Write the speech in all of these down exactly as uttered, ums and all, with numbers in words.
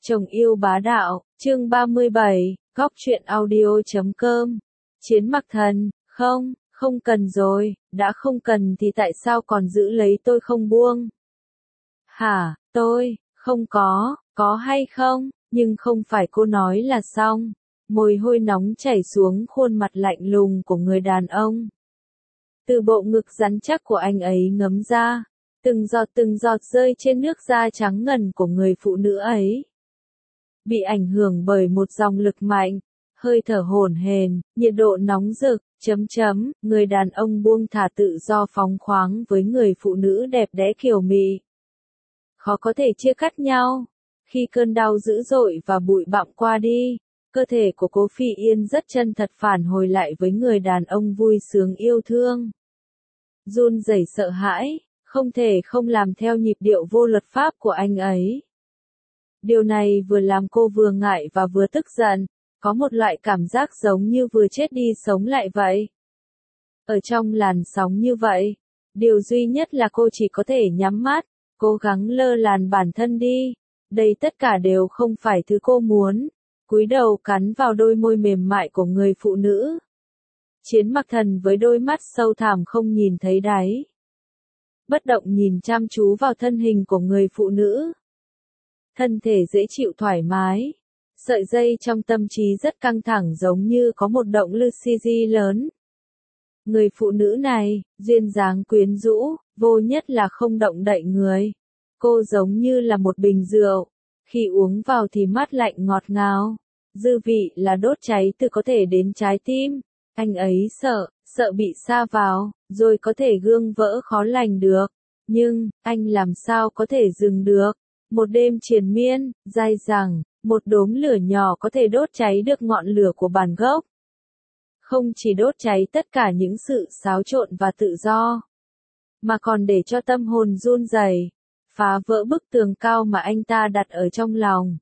Chồng yêu bá đạo, chương ba mươi bảy, góc truyện audio chấm com. Chiến mặc thần, không, không cần rồi, đã không cần thì tại sao còn giữ lấy tôi không buông? Hả, tôi, không có, có hay không, nhưng không phải cô nói là xong. Mồ hôi nóng chảy xuống khuôn mặt lạnh lùng của người đàn ông. Từ bộ ngực rắn chắc của anh ấy ngấm ra, từng giọt từng giọt rơi trên nước da trắng ngần của người phụ nữ ấy. Bị ảnh hưởng bởi một dòng lực mạnh, hơi thở hổn hển, nhiệt độ nóng rực, chấm chấm, người đàn ông buông thả tự do phóng khoáng với người phụ nữ đẹp đẽ kiều mị. Khó có thể chia cắt nhau. Khi cơn đau dữ dội và bụi bặm qua đi, cơ thể của Cố Phi Yên rất chân thật phản hồi lại với người đàn ông vui sướng yêu thương. Run rẩy sợ hãi, không thể không làm theo nhịp điệu vô luật pháp của anh ấy. Điều này vừa làm cô vừa ngại và vừa tức giận, có một loại cảm giác giống như vừa chết đi sống lại vậy. Ở trong làn sóng như vậy, điều duy nhất là cô chỉ có thể nhắm mắt, cố gắng lơ làn bản thân đi. Đây tất cả đều không phải thứ cô muốn. Cúi đầu cắn vào đôi môi mềm mại của người phụ nữ. Chiến mặc thần với đôi mắt sâu thẳm không nhìn thấy đáy. Bất động nhìn chăm chú vào thân hình của người phụ nữ. Thân thể dễ chịu thoải mái. Sợi dây trong tâm trí rất căng thẳng giống như có một động lực xê giê lớn. Người phụ nữ này, duyên dáng quyến rũ, vô nhất là không động đậy người. Cô giống như là một bình rượu. Khi uống vào thì mát lạnh ngọt ngào. Dư vị là đốt cháy từ có thể đến trái tim. Anh ấy sợ, sợ bị sa vào, rồi có thể gương vỡ khó lành được. Nhưng, anh làm sao có thể dừng được? Một đêm triền miên, dai dẳng, một đốm lửa nhỏ có thể đốt cháy được ngọn lửa của bản gốc. Không chỉ đốt cháy tất cả những sự xáo trộn và tự do, mà còn để cho tâm hồn run rẩy, phá vỡ bức tường cao mà anh ta đặt ở trong lòng.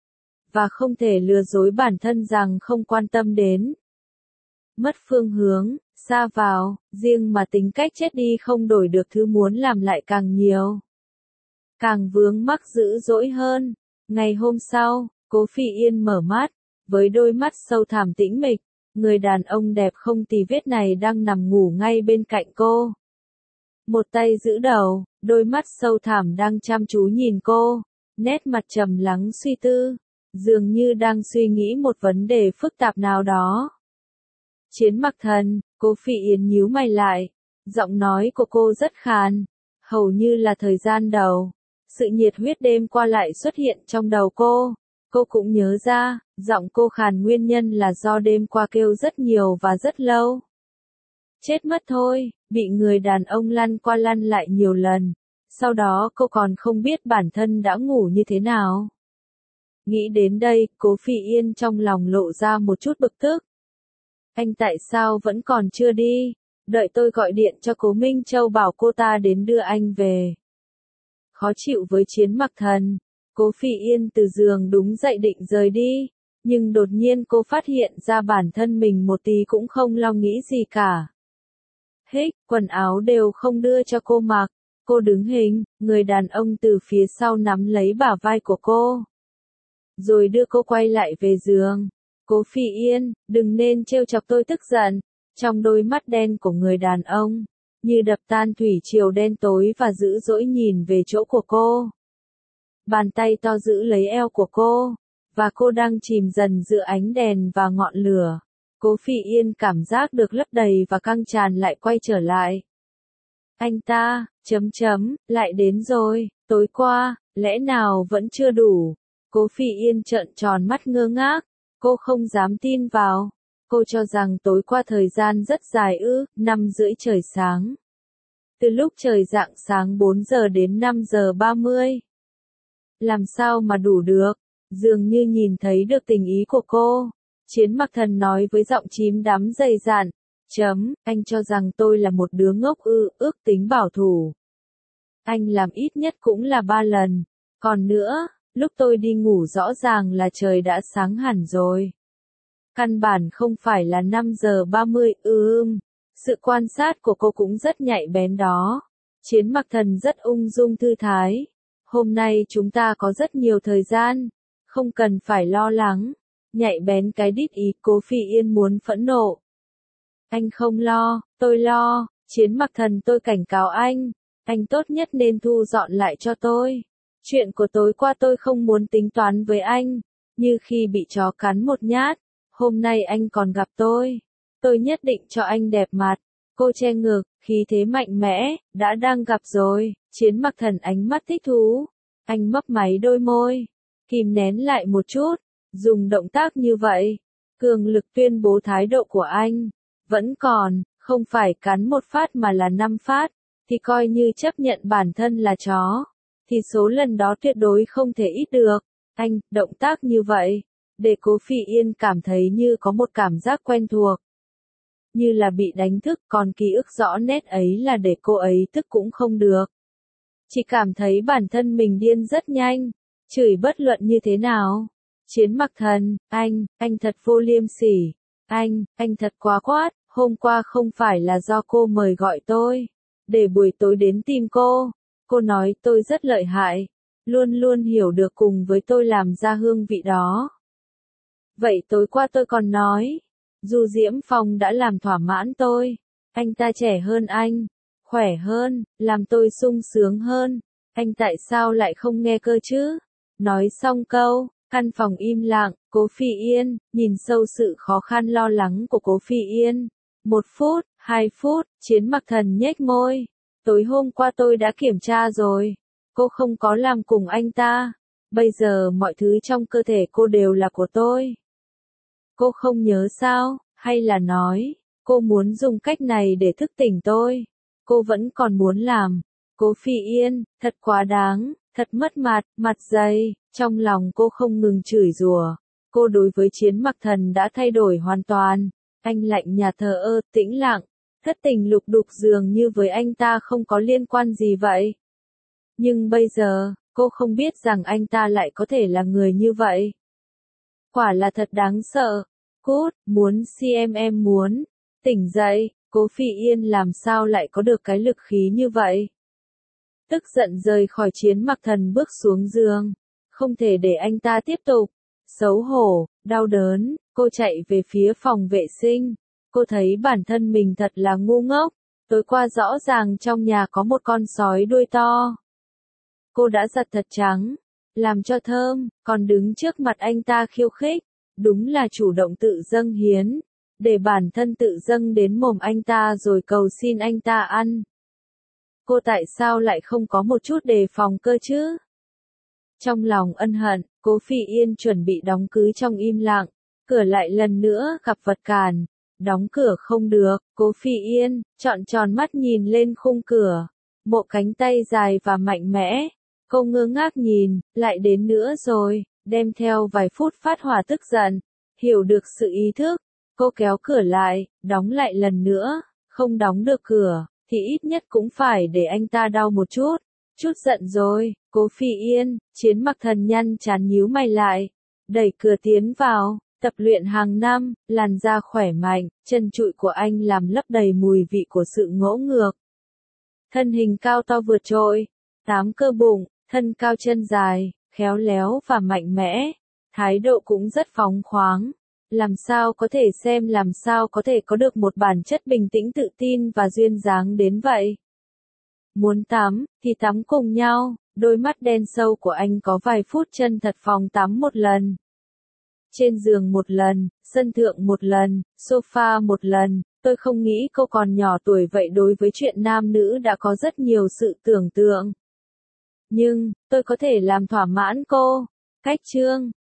Và không thể lừa dối bản thân rằng không quan tâm đến. Mất phương hướng, sa vào, riêng mà tính cách chết đi không đổi được thứ muốn làm lại càng nhiều. Càng vướng mắc dữ dỗi hơn. Ngày hôm sau, Cố Phi Yên mở mắt, với đôi mắt sâu thẳm tĩnh mịch, người đàn ông đẹp không tì vết này đang nằm ngủ ngay bên cạnh cô. Một tay giữ đầu, đôi mắt sâu thẳm đang chăm chú nhìn cô, nét mặt trầm lắng suy tư, dường như đang suy nghĩ một vấn đề phức tạp nào đó. Chiến mặc thần, Cố Phi Yên nhíu mày lại, giọng nói của cô rất khàn, hầu như là thời gian đầu. Sự nhiệt huyết đêm qua lại xuất hiện trong đầu cô. Cô cũng nhớ ra, giọng cô khàn nguyên nhân là do đêm qua kêu rất nhiều và rất lâu. Chết mất thôi, bị người đàn ông lăn qua lăn lại nhiều lần. Sau đó cô còn không biết bản thân đã ngủ như thế nào. Nghĩ đến đây, Cố Phi Yên trong lòng lộ ra một chút bực tức. Anh tại sao vẫn còn chưa đi? Đợi tôi gọi điện cho Cố Minh Châu bảo cô ta đến đưa anh về. Khó chịu với Chiến mặc thần, Cố Phi Yên từ giường đúng dậy định rời đi, nhưng đột nhiên cô phát hiện ra bản thân mình một tí cũng không lo nghĩ gì cả. Hích, quần áo đều không đưa cho cô mặc, cô đứng hình, người đàn ông từ phía sau nắm lấy bả vai của cô. Rồi đưa cô quay lại về giường. Cố Phi Yên, đừng nên trêu chọc tôi tức giận. Trong đôi mắt đen của người đàn ông, như đập tan thủy triều đen tối và dữ dỗi nhìn về chỗ của cô. Bàn tay to giữ lấy eo của cô, và cô đang chìm dần giữa ánh đèn và ngọn lửa. Cố Phi Yên cảm giác được lấp đầy và căng tràn lại quay trở lại. Anh ta, chấm chấm, lại đến rồi, tối qua, lẽ nào vẫn chưa đủ? Cố Phi Yên trợn tròn mắt ngơ ngác, cô không dám tin vào. Cô cho rằng tối qua thời gian rất dài ư, năm rưỡi trời sáng. Từ lúc trời rạng sáng bốn giờ đến năm giờ ba mươi. Làm sao mà đủ được? Dường như nhìn thấy được tình ý của cô. Chiến mặc thần nói với giọng chím đắm dày dạn. Chấm, anh cho rằng tôi là một đứa ngốc ư, ước tính bảo thủ. Anh làm ít nhất cũng là ba lần. Còn nữa, lúc tôi đi ngủ rõ ràng là trời đã sáng hẳn rồi. Căn bản không phải là năm giờ ba mươi, ưm. Sự quan sát của cô cũng rất nhạy bén đó. Chiến mặc thần rất ung dung thư thái. Hôm nay chúng ta có rất nhiều thời gian. không cần phải lo lắng. Nhạy bén cái đít ý, Cố Phi Yên muốn phẫn nộ. Anh không lo, tôi lo, Chiến Mặc Thần tôi cảnh cáo anh, anh tốt nhất nên thu dọn lại cho tôi. Chuyện của tối qua tôi không muốn tính toán với anh, như khi bị chó cắn một nhát, hôm nay anh còn gặp tôi. Tôi nhất định cho anh đẹp mặt. Cô che ngực, khí thế mạnh mẽ, đã đang gặp rồi. Chiến Mặc Thần ánh mắt thích thú. Anh mấp máy đôi môi, kìm nén lại một chút, dùng động tác như vậy. Cường lực tuyên bố thái độ của anh. Vẫn còn, không phải cắn một phát mà là năm phát, thì coi như chấp nhận bản thân là chó. Thì số lần đó tuyệt đối không thể ít được. Anh, động tác như vậy, để Cố Phi Yên cảm thấy như có một cảm giác quen thuộc. Như là bị đánh thức, còn ký ức rõ nét ấy là để cô ấy thức cũng không được. Chỉ cảm thấy bản thân mình điên rất nhanh, chửi bất luận như thế nào. Chiến Mặc Thần, anh, anh thật vô liêm sỉ. Anh, anh thật quá quát, hôm qua không phải là do cô mời gọi tôi, để buổi tối đến tìm cô. Cô nói tôi rất lợi hại, luôn luôn hiểu được cùng với tôi làm ra hương vị đó. Vậy tối qua tôi còn nói, dù Diễm Phong đã làm thỏa mãn tôi, anh ta trẻ hơn anh, khỏe hơn, làm tôi sung sướng hơn, anh tại sao lại không nghe cơ chứ? Nói xong câu, căn phòng im lặng, Cố Phi Yên, nhìn sâu sự khó khăn lo lắng của Cố Phi Yên. Một phút, hai phút, Chiến Mặc Thần nhếch môi. Tối hôm qua tôi đã kiểm tra rồi, cô không có làm cùng anh ta. Bây giờ mọi thứ trong cơ thể cô đều là của tôi. Cô không nhớ sao, hay là nói, cô muốn dùng cách này để thức tỉnh tôi. Cô vẫn còn muốn làm. Cố Phi Yên, thật quá đáng, thật mất mặt, mặt dày. Trong lòng cô không ngừng chửi rủa. Cô đối với Chiến Mặc Thần đã thay đổi hoàn toàn. Anh lạnh nhạt thờ ơ, tĩnh lặng. Thất tình lục đục dường như với anh ta không có liên quan gì vậy. Nhưng bây giờ, cô không biết rằng anh ta lại có thể là người như vậy. Quả là thật đáng sợ. Cút, muốn xem em muốn. Tỉnh dậy, Cố Phi Yên làm sao lại có được cái lực khí như vậy. Tức giận rời khỏi Chiến Mặc Thần bước xuống giường. Không thể để anh ta tiếp tục. Xấu hổ, đau đớn, cô chạy về phía phòng vệ sinh. Cô thấy bản thân mình thật là ngu ngốc. Tối qua rõ ràng trong nhà có một con sói đuôi to. Cô đã giặt thật trắng, làm cho thơm, còn đứng trước mặt anh ta khiêu khích. Đúng là chủ động tự dâng hiến, để bản thân tự dâng đến mồm anh ta rồi cầu xin anh ta ăn. Cô tại sao lại không có một chút đề phòng cơ chứ? Trong lòng ân hận, Cố Phi Yên chuẩn bị đóng cứ trong im lặng, cửa lại lần nữa gặp vật cản. Đóng cửa không được, Cố Phi Yên, trọn tròn mắt nhìn lên khung cửa. Bộ cánh tay dài và mạnh mẽ. Cô ngơ ngác nhìn, lại đến nữa rồi, đem theo vài phút phát hỏa tức giận. Hiểu được sự ý thức, cô kéo cửa lại, đóng lại lần nữa. Không đóng được cửa, thì ít nhất cũng phải để anh ta đau một chút. Chút giận rồi, Cố Phi Yên, Chiến Mặc Thần nhăn chán nhíu mày lại. Đẩy cửa tiến vào. Tập luyện hàng năm, làn da khỏe mạnh, chân trụi của anh làm lấp đầy mùi vị của sự ngỗ ngược. Thân hình cao to vượt trội, tám cơ bụng, thân cao chân dài, khéo léo và mạnh mẽ. Thái độ cũng rất phóng khoáng. Làm sao có thể xem làm sao có thể có được một bản chất bình tĩnh tự tin và duyên dáng đến vậy. Muốn tắm, thì tắm cùng nhau, đôi mắt đen sâu của anh có vài phút chân thật phòng tắm một lần. Trên giường một lần, sân thượng một lần, sofa một lần, tôi không nghĩ cô còn nhỏ tuổi vậy đối với chuyện nam nữ đã có rất nhiều sự tưởng tượng. Nhưng, tôi có thể làm thỏa mãn cô. Cách chương,